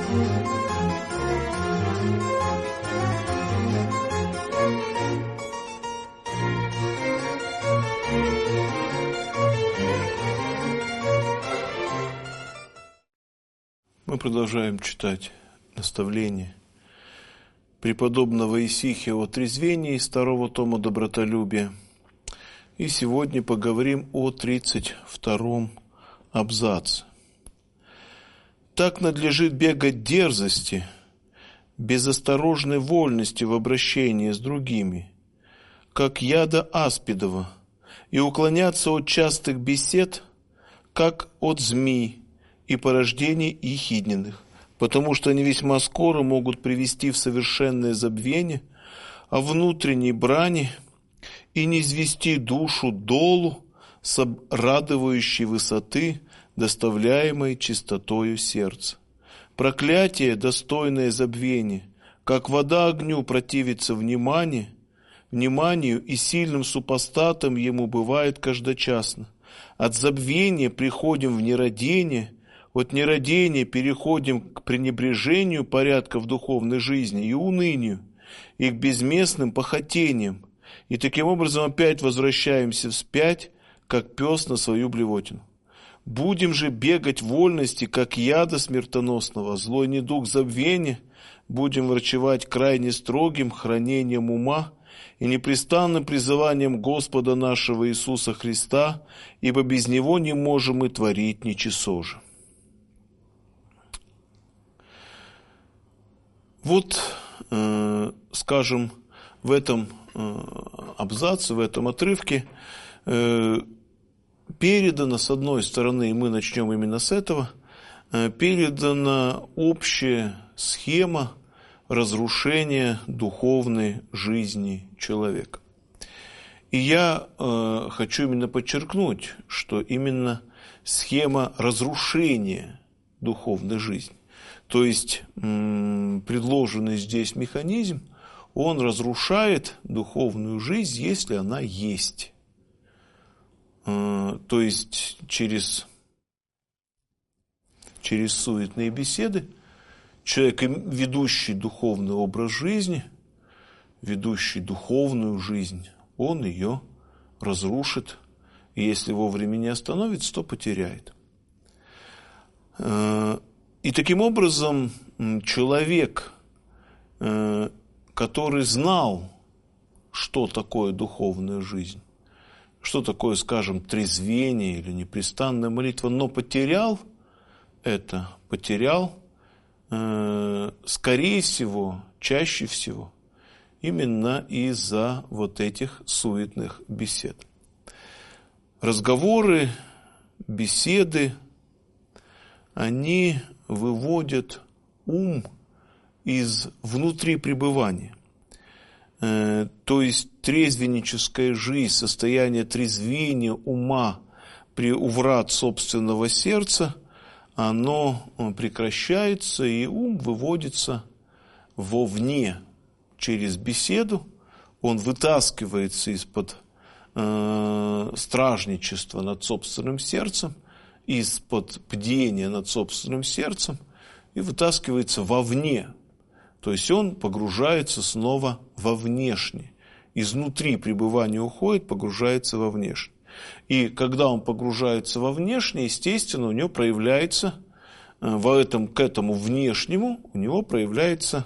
Мы продолжаем читать наставление преподобного Исихия о трезвении из 2 тома «Добротолюбия». И сегодня поговорим о 32-м абзаце. «Так надлежит бегать дерзости, безосторожной вольности в обращении с другими, как яда аспидова, и уклоняться от частых бесед, как от змей, и порождений ехидненных, потому что они весьма скоро могут привести в совершенное забвение о внутренней брани и низвести душу долу с обрадующей высоты, доставляемой чистотою сердца. Проклятие, достойное забвения, как вода огню противится вниманию и сильным супостатом ему бывает каждочасно. От забвения приходим в нерадение, от нерадения переходим к пренебрежению порядка в духовной жизни и унынию, и к безместным похотениям, и таким образом опять возвращаемся вспять, как пес на свою блевотину. Будем же бегать вольности, как яда смертоносного, злой недуг забвения, будем врачевать крайне строгим хранением ума и непрестанным призыванием Господа нашего Иисуса Христа, ибо без Него не можем мы творить ничего же». Вот, скажем, в этом абзаце, в этом отрывке передано, с одной стороны, и мы начнем именно с этого, передана общая схема разрушения духовной жизни человека. И я хочу именно подчеркнуть, что именно схема разрушения духовной жизни, то есть предложенный здесь механизм, он разрушает духовную жизнь, если она есть. То есть через суетные беседы человек, ведущий духовный образ жизни, ведущий духовную жизнь, он ее разрушит, и если вовремя не остановится, то потеряет. И таким образом человек, который знал, что такое духовная жизнь, что такое, скажем, трезвение или непрестанная молитва, но потерял это, скорее всего, чаще всего, именно из-за вот этих суетных бесед. Разговоры, беседы, они выводят ум из внутри пребывания. То есть трезвенническая жизнь, состояние трезвения ума у врат собственного сердца, оно прекращается, и ум выводится вовне через беседу, он вытаскивается из-под стражничества над собственным сердцем, из-под бдения над собственным сердцем и вытаскивается вовне. То есть он погружается снова во внешнее. Изнутри пребывания уходит, погружается во внешнее. И когда он погружается во внешнее, естественно, у него проявляется, к этому внешнему, у него проявляется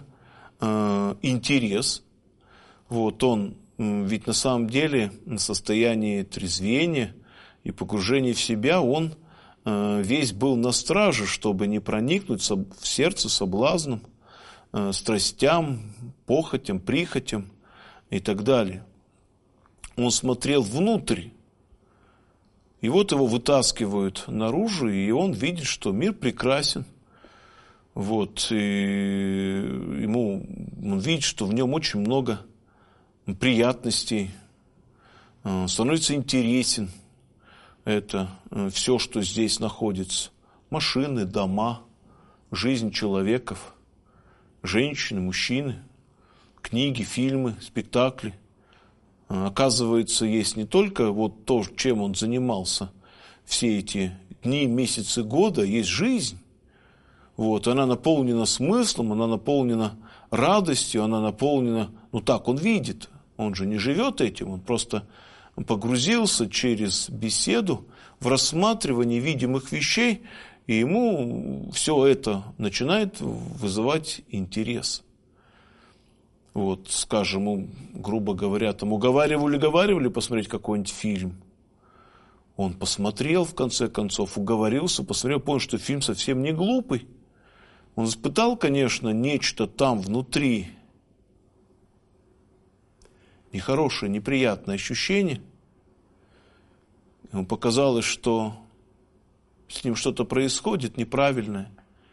интерес. Вот он, ведь на самом деле на состоянии трезвения и погружения в себя он весь был на страже, чтобы не проникнуть в сердце соблазном, страстям, похотям, прихотям и так далее. Он смотрел внутрь, и вот его вытаскивают наружу, и он видит, что мир прекрасен. Вот, и он видит, что в нем очень много приятностей, становится интересен. Это все, что здесь находится. Машины, дома, жизнь человеков, женщины, мужчины, книги, фильмы, спектакли. Оказывается, есть не только вот то, чем он занимался все эти дни, месяцы, года, есть жизнь. Вот, она наполнена смыслом, она наполнена радостью, она наполнена, так он видит, он же не живет этим, он просто погрузился через беседу в рассматривание видимых вещей, и ему все это начинает вызывать интерес. Вот, скажем, грубо говоря, уговаривали посмотреть какой-нибудь фильм. Он посмотрел, в конце концов, уговорился, посмотрел, понял, что фильм совсем не глупый. Он испытал, конечно, нечто там внутри, нехорошее, неприятное ощущение. Ему показалось, что с ним что-то происходит неправильное.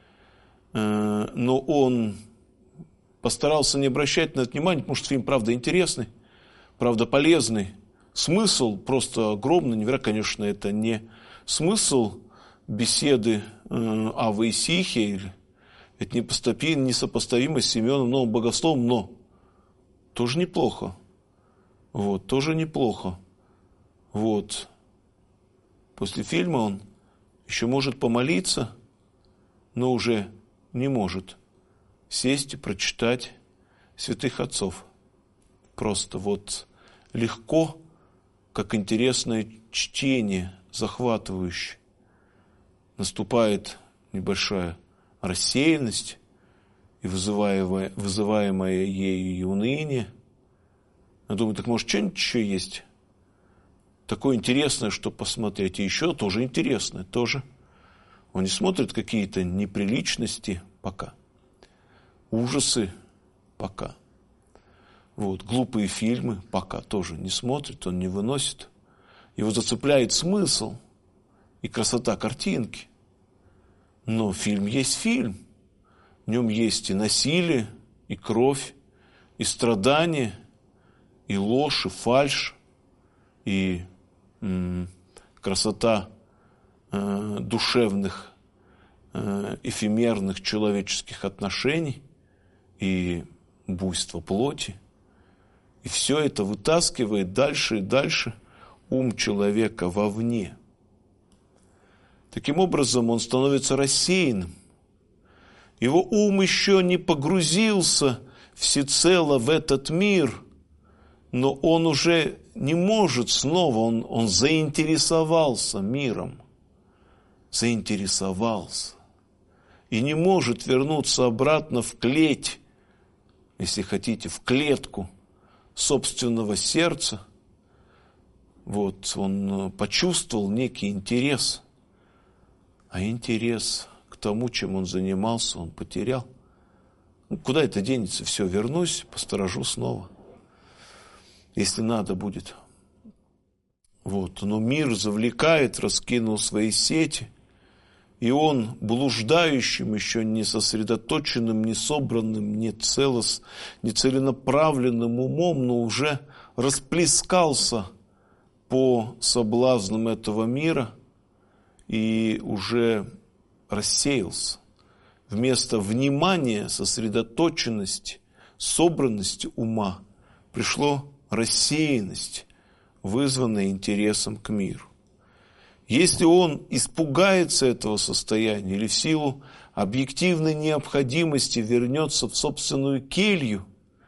Но он постарался не обращать на это внимания, потому что фильм, правда, интересный, правда, полезный. Смысл просто огромный, невероятно, конечно, это не смысл беседы Авы и Сихи, это несопоставимо с Симеоном Новым Богословом, но тоже неплохо. Вот, тоже неплохо. Вот. После фильма он еще может помолиться, но уже не может сесть и прочитать святых отцов. Просто вот легко, как интересное чтение, захватывающее. Наступает небольшая рассеянность и вызываемое ею уныние. Я думаю, так может что-нибудь еще есть? Такое интересное, что посмотреть. И еще тоже интересное. Тоже. Он не смотрит какие-то неприличности пока. Ужасы пока. Вот. Глупые фильмы пока тоже не смотрит, он не выносит. Его зацепляет смысл и красота картинки. Но фильм есть фильм. В нем есть и насилие, и кровь, и страдания, и ложь, и фальшь, и красота душевных, эфемерных человеческих отношений, и буйство плоти. И все это вытаскивает дальше и дальше ум человека вовне. Таким образом, он становится рассеянным. Его ум еще не погрузился всецело в этот мир, но он уже не может снова, он заинтересовался миром. Заинтересовался. И не может вернуться обратно в клеть, если хотите, в клетку собственного сердца. Вот, он почувствовал некий интерес. А интерес к тому, чем он занимался, он потерял. Куда это денется? Все, вернусь, посторожу снова. Если надо будет. Вот, но мир завлекает, раскинул свои сети, и он блуждающим, еще не сосредоточенным, не собранным, не целенаправленным умом, но уже расплескался по соблазнам этого мира и уже рассеялся. Вместо внимания, сосредоточенности, собранности ума пришло рассеянность, вызванная интересом к миру. Если он испугается этого состояния или в силу объективной необходимости вернется в собственную келью,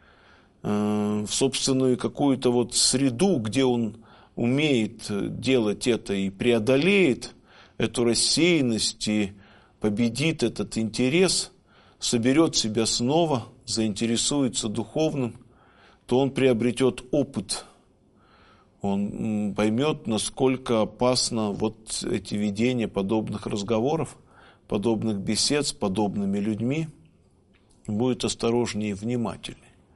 в собственную какую-то вот среду, где он умеет делать это и преодолеет эту рассеянность и победит этот интерес, соберет себя снова, заинтересуется духовным, то он приобретет опыт. Он поймет, насколько опасно вот эти ведения подобных разговоров, подобных бесед с подобными людьми, будет осторожнее и внимательнее.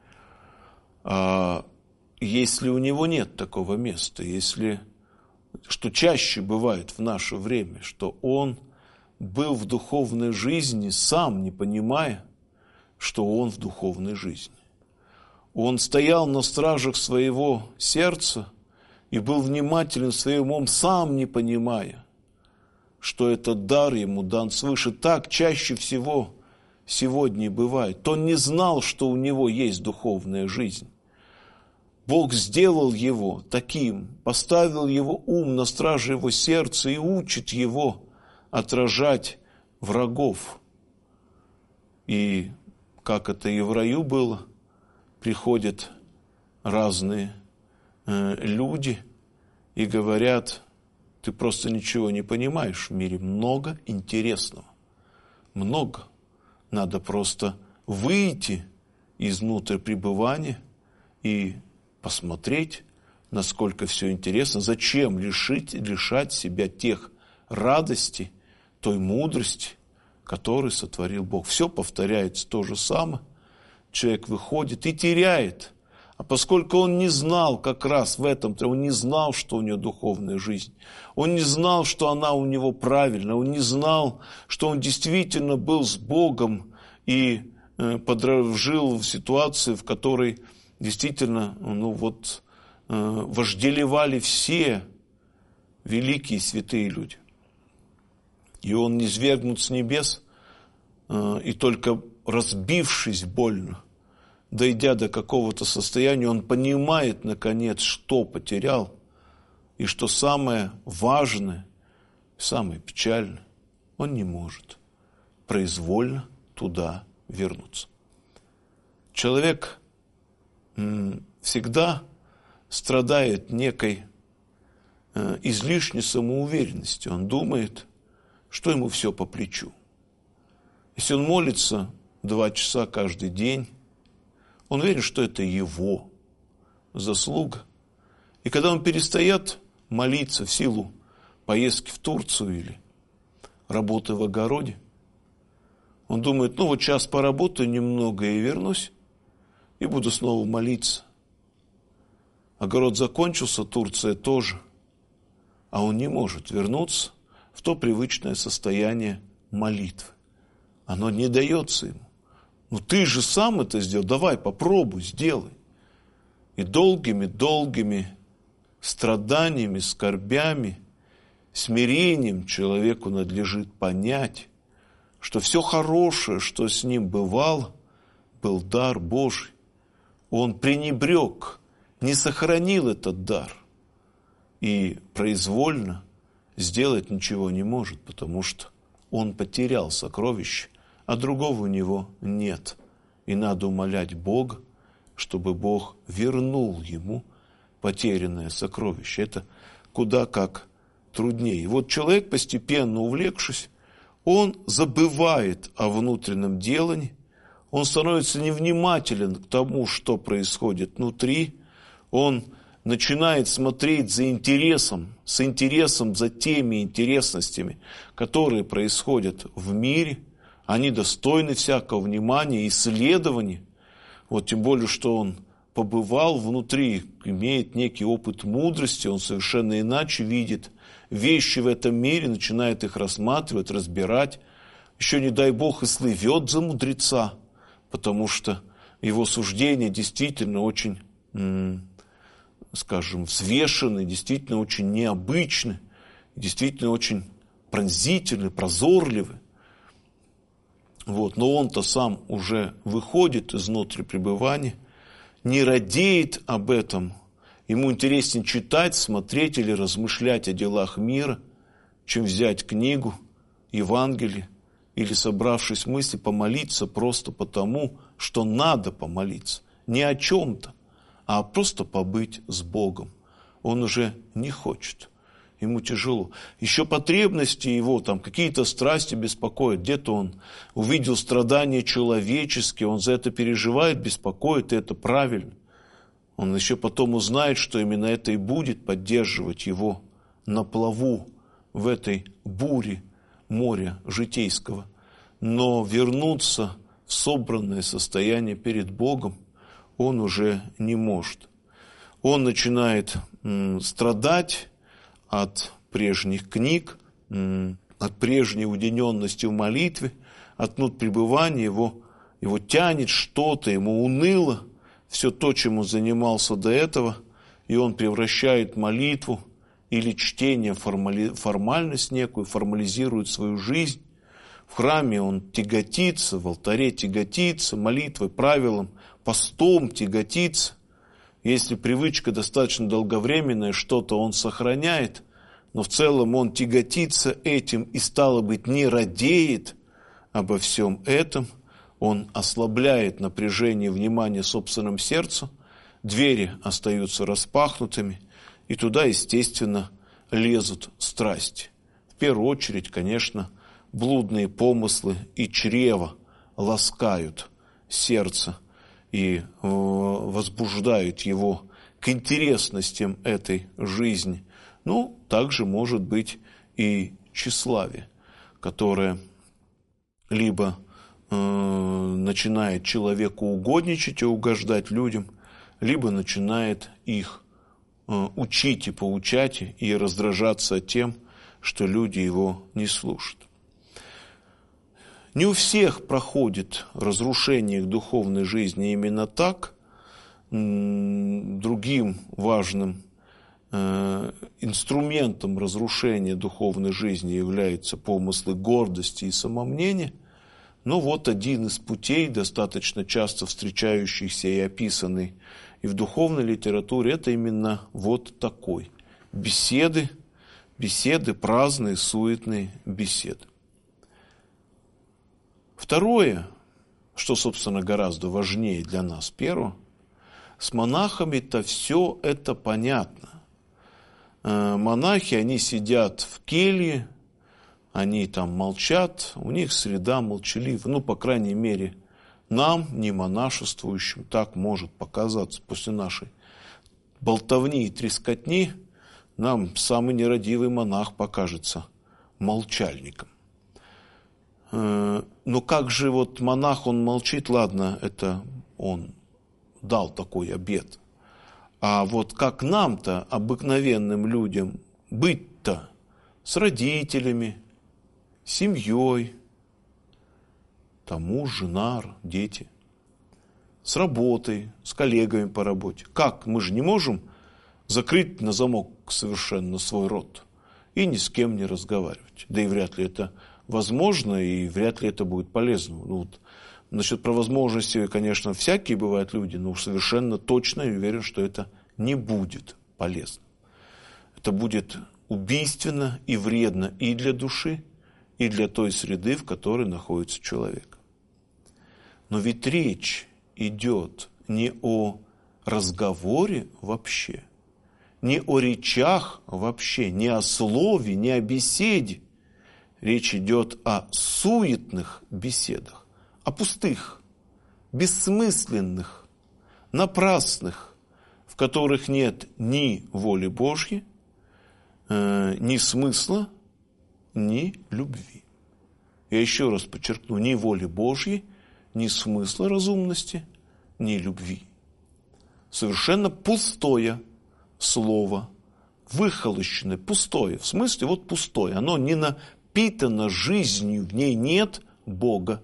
А если у него нет такого места, если, что чаще бывает в наше время, что он был в духовной жизни, сам не понимая, что он в духовной жизни. Он стоял на стражах своего сердца и был внимателен своим умом, сам не понимая, что этот дар ему дан свыше. Так чаще всего сегодня и бывает. Он не знал, что у него есть духовная жизнь. Бог сделал его таким, поставил его ум на страже его сердца и учит его отражать врагов. И как это и в раю было, приходят разные люди и говорят: ты просто ничего не понимаешь, в мире много интересного, много. Надо просто выйти из внутрь пребывания и посмотреть, насколько все интересно. Зачем лишать себя тех радостей, той мудрости, которую сотворил Бог. Все повторяется то же самое. Человек выходит и теряет. А поскольку он не знал как раз в этом, он не знал, что у него духовная жизнь, он не знал, что она у него правильная, он не знал, что он действительно был с Богом и жил в ситуации, в которой действительно вожделевали все великие святые люди. И он низвергнут с небес, и только разбившись больно, дойдя до какого-то состояния, он понимает, наконец, что потерял, и что самое важное, самое печальное, он не может произвольно туда вернуться. Человек всегда страдает некой излишней самоуверенностью. Он думает, что ему все по плечу. Если он молится 2 часа каждый день, он уверен, что это его заслуга. И когда он перестает молиться в силу поездки в Турцию или работы в огороде, он думает: час поработаю немного и вернусь, и буду снова молиться. Огород закончился, Турция тоже, а он не может вернуться в то привычное состояние молитвы. Оно не дается ему. Ты же сам это сделал, давай попробуй, сделай. И долгими страданиями, скорбями, смирением человеку надлежит понять, что все хорошее, что с ним бывало, был дар Божий. Он пренебрег, не сохранил этот дар. И произвольно сделать ничего не может, потому что он потерял сокровище, а другого у него нет. И надо умолять Бога, чтобы Бог вернул ему потерянное сокровище. Это куда как труднее. И вот человек, постепенно увлекшись, он забывает о внутреннем делании, он становится невнимателен к тому, что происходит внутри, он начинает смотреть с интересом за теми интересностями, которые происходят в мире. Они достойны всякого внимания, исследования. Тем более, что он побывал внутри, имеет некий опыт мудрости, он совершенно иначе видит вещи в этом мире, начинает их рассматривать, разбирать. Еще, не дай Бог, и слывет за мудреца, потому что его суждения действительно очень, взвешены, действительно очень необычны, действительно очень пронзительны, прозорливы. Но он-то сам уже выходит из внутри пребывания, не радеет об этом. Ему интереснее читать, смотреть или размышлять о делах мира, чем взять книгу, Евангелие, или, собравшись в мысли, помолиться просто потому, что надо помолиться. Не о чем-то, а просто побыть с Богом. Он уже не хочет. Ему тяжело. Еще потребности его, какие-то страсти беспокоят. Где-то он увидел страдания человеческие, он за это переживает, беспокоит, и это правильно. Он еще потом узнает, что именно это и будет поддерживать его на плаву в этой буре моря житейского. Но вернуться в собранное состояние перед Богом он уже не может. Он начинает страдать от прежних книг, от прежней уединенности в молитве, от пребывания его тянет что-то, ему уныло, все то, чем он занимался до этого, и он превращает молитву или чтение в формальность некую, формализирует свою жизнь. В храме он тяготится, в алтаре тяготится, молитвой, правилом, постом тяготится. Если привычка достаточно долговременная, что-то он сохраняет, но в целом он тяготится этим и, стало быть, не радеет обо всем этом, Он ослабляет напряжение внимания собственным сердцем, двери остаются распахнутыми, и туда, естественно, лезут страсти. В первую очередь, конечно, блудные помыслы и чрево ласкают сердце и возбуждают его к интересностям этой жизни. Ну, также может быть и тщеславие, которое либо начинает человеку угодничать и угождать людям, либо начинает их учить и поучать и раздражаться тем, что люди его не слушают. Не у всех проходит разрушение их духовной жизни именно так. Другим важным инструментом разрушения духовной жизни являются помыслы гордости и самомнения. Но вот один из путей, достаточно часто встречающихся и описанный и в духовной литературе, это именно вот такой. Беседы, праздные, суетные беседы. Второе, что, собственно, гораздо важнее для нас первого, с монахами-то все это понятно. Монахи, они сидят в келье, они там молчат, у них среда молчалива. Ну, по крайней мере, нам, не монашествующим, так может показаться после нашей болтовни и трескотни, нам самый нерадивый монах покажется молчальником. Но как же вот монах, он молчит, ладно, это он дал такой обет. А вот как нам-то, обыкновенным людям, быть-то с родителями, семьей, там муж, жена, дети, с работой, с коллегами по работе. Как? Мы же не можем закрыть на замок совершенно свой рот и ни с кем не разговаривать. Да и вряд ли это возможно, и вряд ли это будет полезно. Ну, вот, насчет про возможности, конечно, всякие бывают люди, но совершенно точно я уверен, что это не будет полезно. Это будет убийственно и вредно и для души, и для той среды, в которой находится человек. Но ведь речь идет не о разговоре вообще, не о речах вообще, не о слове, не о беседе. Речь идет о суетных беседах, о пустых, бессмысленных, напрасных, в которых нет ни воли Божьей, ни смысла, ни любви. Я еще раз подчеркну, ни воли Божьей, ни смысла разумности, ни любви. Совершенно пустое слово, выхолощенное, пустое. В смысле, вот пустое. Оно не напитано жизнью, в ней нет Бога.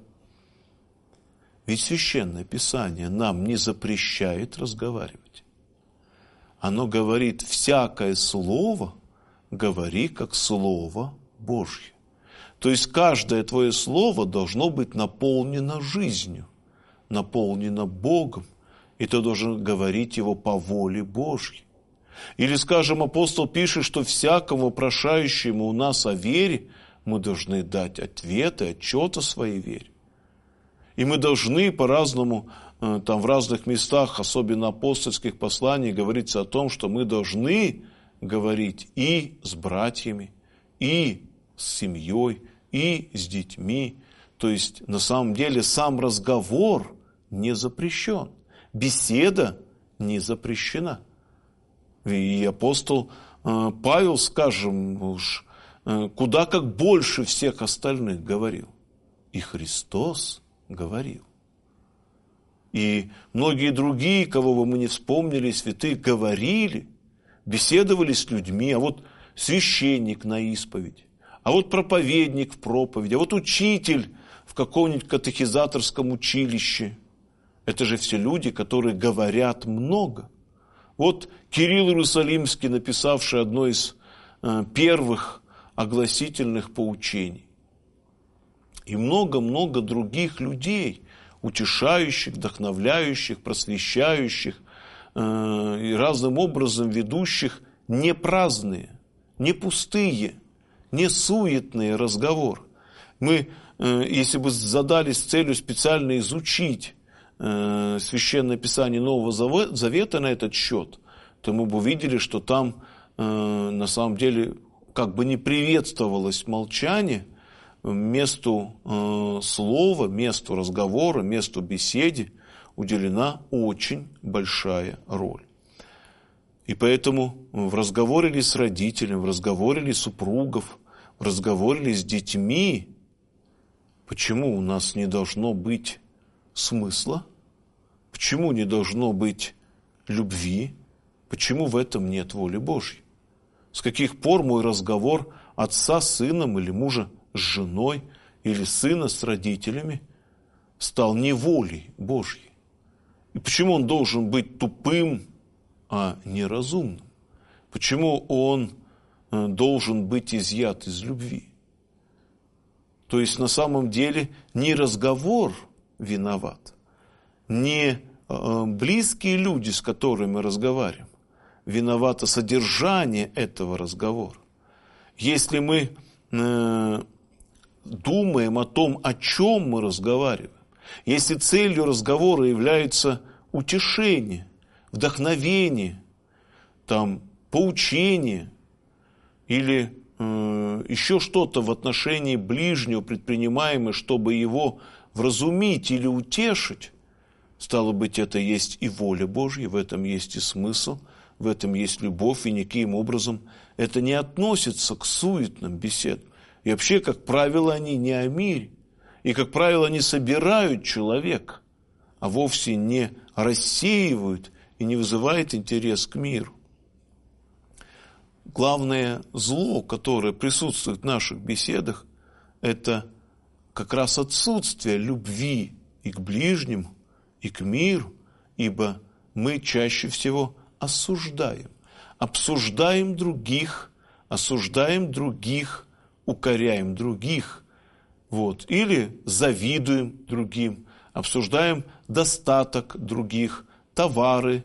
Ведь Священное Писание нам не запрещает разговаривать. Оно говорит, всякое слово говори как Слово Божье. То есть каждое твое слово должно быть наполнено жизнью, наполнено Богом, и ты должен говорить его по воле Божьей. Или, скажем, апостол пишет, что всякому вопрошающему у нас о вере мы должны дать ответы, отчет о своей вере. И мы должны по-разному, там в разных местах, особенно апостольских посланий, говорится о том, что мы должны говорить и с братьями, и с семьей, и с детьми. То есть, на самом деле, сам разговор не запрещен. Беседа не запрещена. И апостол Павел, скажем, уж куда как больше всех остальных говорил. И Христос говорил. И многие другие, кого бы мы не вспомнили, святые, говорили, беседовали с людьми, а вот священник на исповедь, а вот проповедник в проповеди, а вот учитель в каком-нибудь катехизаторском училище. Это же все люди, которые говорят много. Вот Кирилл Иерусалимский, написавший одно из первых огласительных поучений. И много-много других людей, утешающих, вдохновляющих, просвещающих, и разным образом ведущих не праздные, не пустые, не суетные разговоры. Мы если бы задались целью специально изучить Священное Писание Нового Завета на этот счет, то мы бы увидели, что там на самом деле как бы не приветствовалось молчание, месту слова, месту разговора, месту беседы уделена очень большая роль. И поэтому в разговоре ли с родителями, в разговоре ли супругов, в разговоре ли с детьми, почему у нас не должно быть смысла? Почему не должно быть любви? Почему в этом нет воли Божьей? С каких пор мой разговор отца с сыном или мужа с женой или сына с родителями стал не волей Божьей? И почему он должен быть тупым, а не разумным? Почему он должен быть изъят из любви? То есть на самом деле не разговор виноват, не близкие люди, с которыми мы разговариваем, виновато содержание этого разговора. Если мы думаем о том, о чем мы разговариваем, если целью разговора является утешение, вдохновение, поучение или еще что-то в отношении ближнего предпринимаемое, чтобы его вразумить или утешить, стало быть, это есть и воля Божья, в этом есть и смысл, в этом есть любовь, и никаким образом это не относится к суетным беседам. И вообще, как правило, они не о мире. И, как правило, они собирают человека, а вовсе не рассеивают и не вызывают интерес к миру. Главное зло, которое присутствует в наших беседах, это как раз отсутствие любви и к ближнему, и к миру, ибо мы чаще всего обсуждаем других, укоряем других, или завидуем другим, обсуждаем достаток других, товары,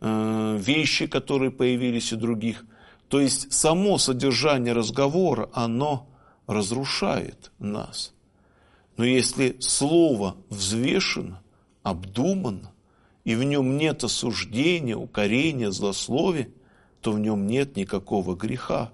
вещи, которые появились у других. То есть само содержание разговора, оно разрушает нас. Но если слово взвешено, обдумано, и в нем нет осуждения, укорения, злословия, то в нем нет никакого греха.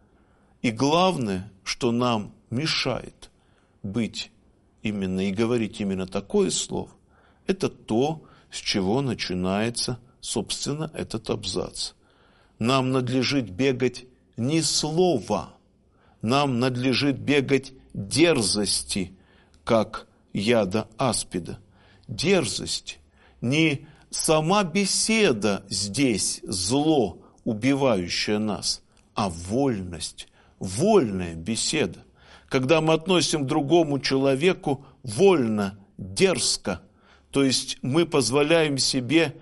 И главное, что нам мешает быть именно и говорить именно такое слово, это то, с чего начинается, собственно, этот абзац. Нам надлежит бегать не слова, нам надлежит бегать дерзости, как яда аспида. Дерзость. Не сама беседа здесь зло, убивающее нас, а вольность, вольная беседа. Когда мы относим к другому человеку вольно, дерзко, то есть мы позволяем себе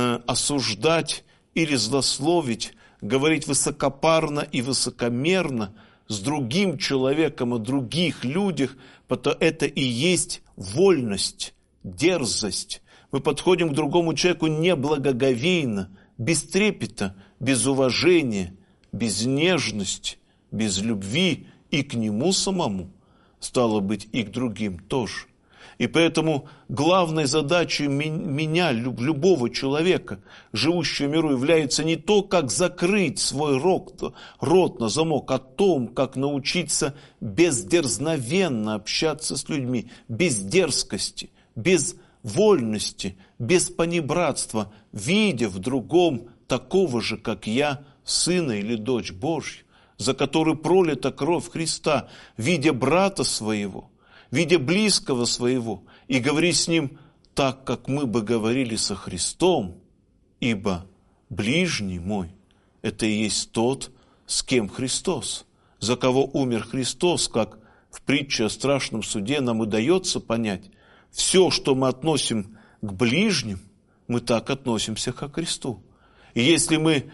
осуждать или злословить, говорить высокопарно и высокомерно с другим человеком о других людях, то это и есть вольность, дерзость. Мы подходим к другому человеку неблагоговейно, без трепета, без уважения, без нежности, без любви и к нему самому, стало быть, и к другим тоже. И поэтому главной задачей меня, любого человека, живущего в миру, является не то, как закрыть свой рот на замок, а том, как научиться бездерзновенно общаться с людьми, без дерзкости, без вольности, без понебратства, видя в другом такого же, как я, сына или дочь Божью, за которую пролита кровь Христа, видя брата своего, видя близкого своего, и говори с ним так, как мы бы говорили со Христом, ибо ближний мой – это и есть тот, с кем Христос, за кого умер Христос, как в притче о страшном суде нам удается понять. Все, что мы относим к ближним, мы так относимся ко Христу. И если мы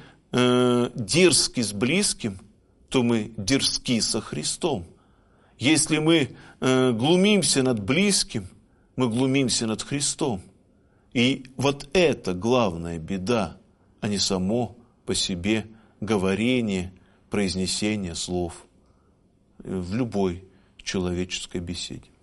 дерзки с близким, то мы дерзки со Христом. Если мы глумимся над близким, мы глумимся над Христом. И вот это главная беда, а не само по себе говорение, произнесение слов в любой человеческой беседе.